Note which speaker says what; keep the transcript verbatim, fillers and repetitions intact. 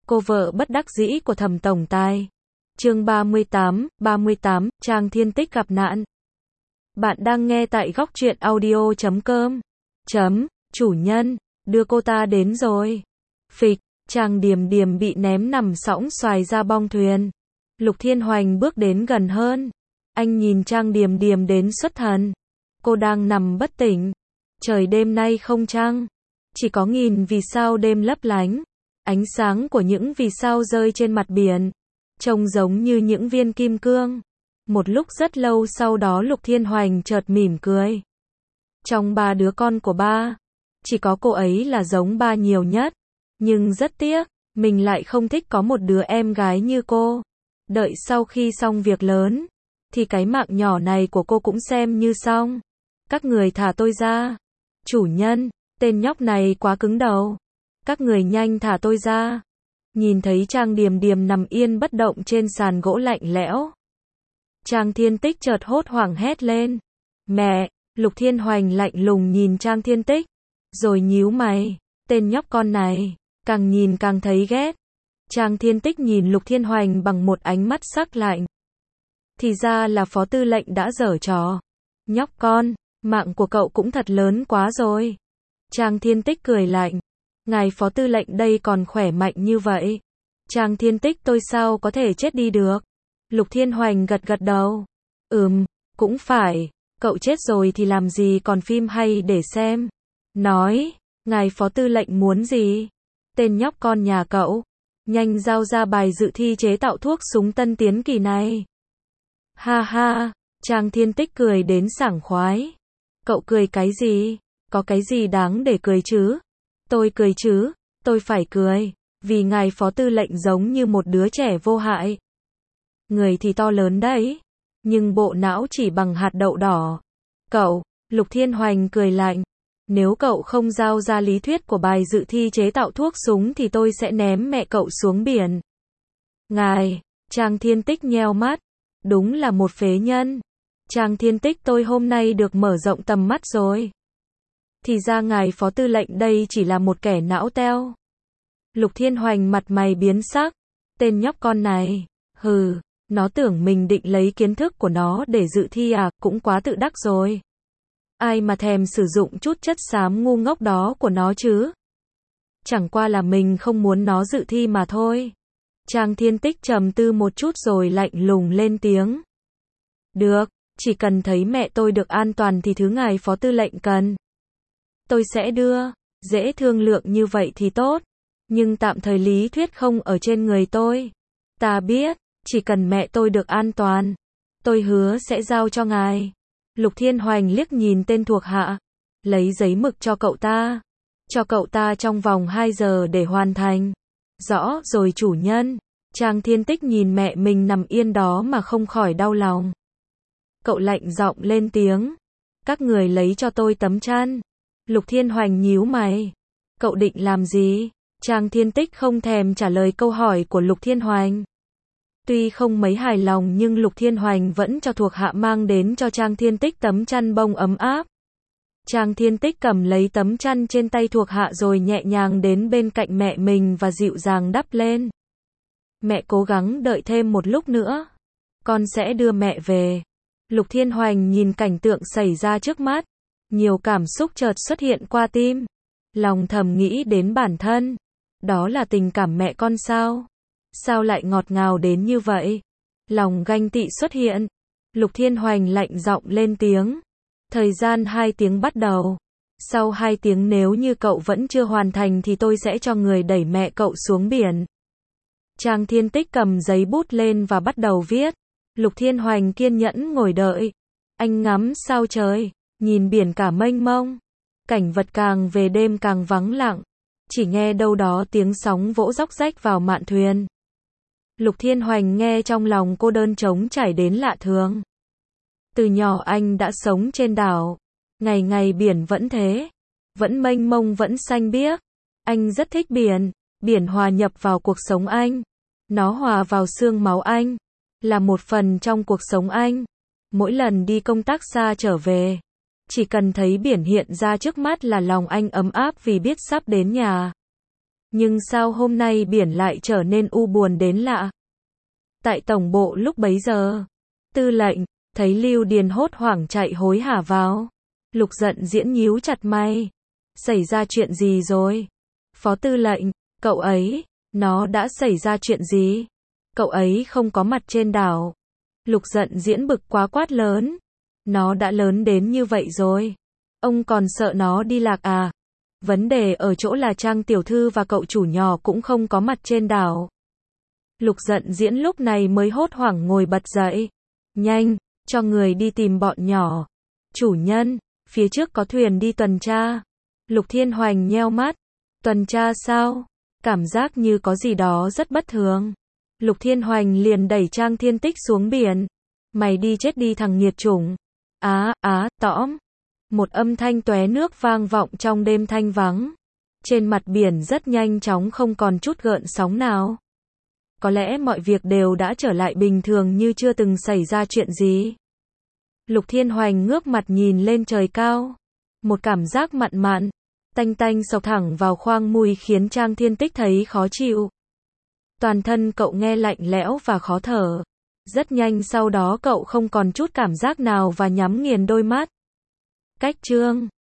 Speaker 1: Cô vợ bất đắc dĩ của Thẩm tổng tài. Chương ba mươi tám, ba mươi tám, Trang Thiên Tích gặp nạn. Bạn đang nghe tại góc truyện audio chấm com. Chấm, chủ nhân, đưa cô ta đến rồi. Phịch, Trang Điềm Điềm bị ném nằm sõng xoài ra bong thuyền. Lục Thiên Hoành bước đến gần hơn. Anh nhìn Trang Điềm Điềm đến xuất thần. Cô đang nằm bất tỉnh. Trời đêm nay không trăng, chỉ có nghìn vì sao đêm lấp lánh. Ánh sáng của những vì sao rơi trên mặt biển, trông giống như những viên kim cương. Một lúc rất lâu sau đó Lục Thiên Hoành chợt mỉm cười. Trong ba đứa con của ba, chỉ có cô ấy là giống ba nhiều nhất. Nhưng rất tiếc, mình lại không thích có một đứa em gái như cô. Đợi sau khi xong việc lớn, thì cái mạng nhỏ này của cô cũng xem như xong. Các người thả tôi ra. Chủ nhân, tên nhóc này quá cứng đầu. Các người nhanh thả tôi ra. Nhìn thấy Trang Điềm Điềm nằm yên bất động trên sàn gỗ lạnh lẽo, Trang Thiên Tích chợt hốt hoảng hét lên. Mẹ! Lục Thiên Hoành lạnh lùng nhìn Trang Thiên Tích, rồi nhíu mày. Tên nhóc con này, càng nhìn càng thấy ghét. Trang Thiên Tích nhìn Lục Thiên Hoành bằng một ánh mắt sắc lạnh. Thì ra là phó tư lệnh đã giở trò. Nhóc con, mạng của cậu cũng thật lớn quá rồi. Trang Thiên Tích cười lạnh. Ngài phó tư lệnh đây còn khỏe mạnh như vậy. Trang Thiên Tích tôi sao có thể chết đi được. Lục Thiên Hoành gật gật đầu. Ừm, cũng phải. Cậu chết rồi thì làm gì còn phim hay để xem. Nói, ngài phó tư lệnh muốn gì? Tên nhóc con nhà cậu, nhanh giao ra bài dự thi chế tạo thuốc súng tân tiến kỳ này. Ha ha, Trang Thiên Tích cười đến sảng khoái. Cậu cười cái gì? Có cái gì đáng để cười chứ? Tôi cười chứ, tôi phải cười, vì ngài phó tư lệnh giống như một đứa trẻ vô hại. Người thì to lớn đấy, nhưng bộ não chỉ bằng hạt đậu đỏ. Cậu, Lục Thiên Hoành cười lạnh. Nếu cậu không giao ra lý thuyết của bài dự thi chế tạo thuốc súng thì tôi sẽ ném mẹ cậu xuống biển. Ngài, Trang Thiên Tích nheo mắt. Đúng là một phế nhân. Trang Thiên Tích tôi hôm nay được mở rộng tầm mắt rồi. Thì ra ngài phó tư lệnh đây chỉ là một kẻ não teo. Lục Thiên Hoành mặt mày biến sắc. Tên nhóc con này, hừ, nó tưởng mình định lấy kiến thức của nó để dự thi à, cũng quá tự đắc rồi. Ai mà thèm sử dụng chút chất xám ngu ngốc đó của nó chứ. Chẳng qua là mình không muốn nó dự thi mà thôi. Trang Thiên Tích trầm tư một chút rồi lạnh lùng lên tiếng. Được, chỉ cần thấy mẹ tôi được an toàn thì thứ ngài phó tư lệnh cần, tôi sẽ đưa. Dễ thương lượng như vậy thì tốt. Nhưng tạm thời lý thuyết không ở trên người tôi. Ta biết, chỉ cần mẹ tôi được an toàn, tôi hứa sẽ giao cho ngài. Lục Thiên Hoành liếc nhìn tên thuộc hạ. Lấy giấy mực cho cậu ta. Cho cậu ta trong vòng hai giờ để hoàn thành. Rõ rồi chủ nhân. Trang Thiên Tích nhìn mẹ mình nằm yên đó mà không khỏi đau lòng. Cậu lạnh giọng lên tiếng. Các người lấy cho tôi tấm chăn. Lục Thiên Hoành nhíu mày. Cậu định làm gì? Trang Thiên Tích không thèm trả lời câu hỏi của Lục Thiên Hoành. Tuy không mấy hài lòng nhưng Lục Thiên Hoành vẫn cho thuộc hạ mang đến cho Trang Thiên Tích tấm chăn bông ấm áp. Trang Thiên Tích cầm lấy tấm chăn trên tay thuộc hạ rồi nhẹ nhàng đến bên cạnh mẹ mình và dịu dàng đắp lên. Mẹ cố gắng đợi thêm một lúc nữa. Con sẽ đưa mẹ về. Lục Thiên Hoành nhìn cảnh tượng xảy ra trước mắt. Nhiều cảm xúc chợt xuất hiện qua tim. Lòng thầm nghĩ đến bản thân. Đó là tình cảm mẹ con sao? Sao lại ngọt ngào đến như vậy? Lòng ganh tị xuất hiện. Lục Thiên Hoành lạnh giọng lên tiếng. Thời gian hai tiếng bắt đầu. Sau hai tiếng nếu như cậu vẫn chưa hoàn thành thì tôi sẽ cho người đẩy mẹ cậu xuống biển. Trang Thiên Tích cầm giấy bút lên và bắt đầu viết. Lục Thiên Hoành kiên nhẫn ngồi đợi. Anh ngắm sao trời, nhìn biển cả mênh mông. Cảnh vật càng về đêm càng vắng lặng. Chỉ nghe đâu đó tiếng sóng vỗ róc rách vào mạn thuyền. Lục Thiên Hoành nghe trong lòng cô đơn trống trải đến lạ thường. Từ nhỏ anh đã sống trên đảo. Ngày ngày biển vẫn thế. Vẫn mênh mông vẫn xanh biếc. Anh rất thích biển. Biển hòa nhập vào cuộc sống anh. Nó hòa vào xương máu anh. Là một phần trong cuộc sống anh. Mỗi lần đi công tác xa trở về, chỉ cần thấy biển hiện ra trước mắt là lòng anh ấm áp vì biết sắp đến nhà. Nhưng sao hôm nay biển lại trở nên u buồn đến lạ? Tại tổng bộ lúc bấy giờ, tư lệnh, thấy Lưu Điền hốt hoảng chạy hối hả vào. Lục giận diễn nhíu chặt mày. Xảy ra chuyện gì rồi? Phó tư lệnh, cậu ấy, nó đã xảy ra chuyện gì? Cậu ấy không có mặt trên đảo. Lục giận diễn bực quá quát lớn. Nó đã lớn đến như vậy rồi. Ông còn sợ nó đi lạc à? Vấn đề ở chỗ là Trang tiểu thư và cậu chủ nhỏ cũng không có mặt trên đảo. Lục giận diễn lúc này mới hốt hoảng ngồi bật dậy. Nhanh, cho người đi tìm bọn nhỏ. Chủ nhân, phía trước có thuyền đi tuần tra. Lục Thiên Hoành nheo mắt. Tuần tra sao? Cảm giác như có gì đó rất bất thường. Lục Thiên Hoành liền đẩy Trang Thiên Tích xuống biển. Mày đi chết đi thằng nghiệt chủng. Á, á, tõm. Một âm thanh tóe nước vang vọng trong đêm thanh vắng. Trên mặt biển rất nhanh chóng không còn chút gợn sóng nào. Có lẽ mọi việc đều đã trở lại bình thường như chưa từng xảy ra chuyện gì. Lục Thiên Hoành ngước mặt nhìn lên trời cao. Một cảm giác mặn mặn, tanh tanh xộc thẳng vào khoang mũi khiến Trang Thiên Tích thấy khó chịu. Toàn thân cậu nghe lạnh lẽo và khó thở. Rất nhanh sau đó cậu không còn chút cảm giác nào và nhắm nghiền đôi mắt. Cách chương